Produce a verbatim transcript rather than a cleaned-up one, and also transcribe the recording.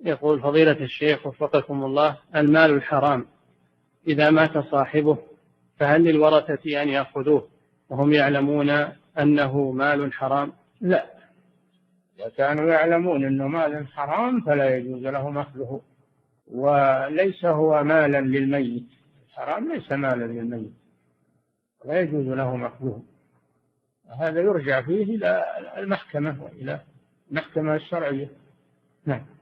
يقول فضيلة الشيخ وفقكم الله، المال الحرام إذا مات صاحبه فهل للورثة أن يأخذوه وهم يعلمون أنه مال حرام؟ لا، إذا كانوا يعلمون أنه مال حرام فلا يجوز لهم أخذه، وليس هو مالا للميت، الحرام ليس مالا للميت، لا يجوز لهم أخذه. هذا يرجع فيه إلى المحكمة وإلى المحكمة الشرعية. نعم.